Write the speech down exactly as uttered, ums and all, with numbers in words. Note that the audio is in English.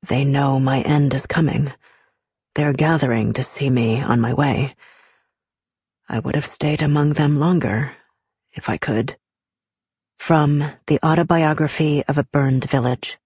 They know my end is coming. They're gathering to see me on my way. I would have stayed among them longer, if I could. From The Autobiography of a Burned Village.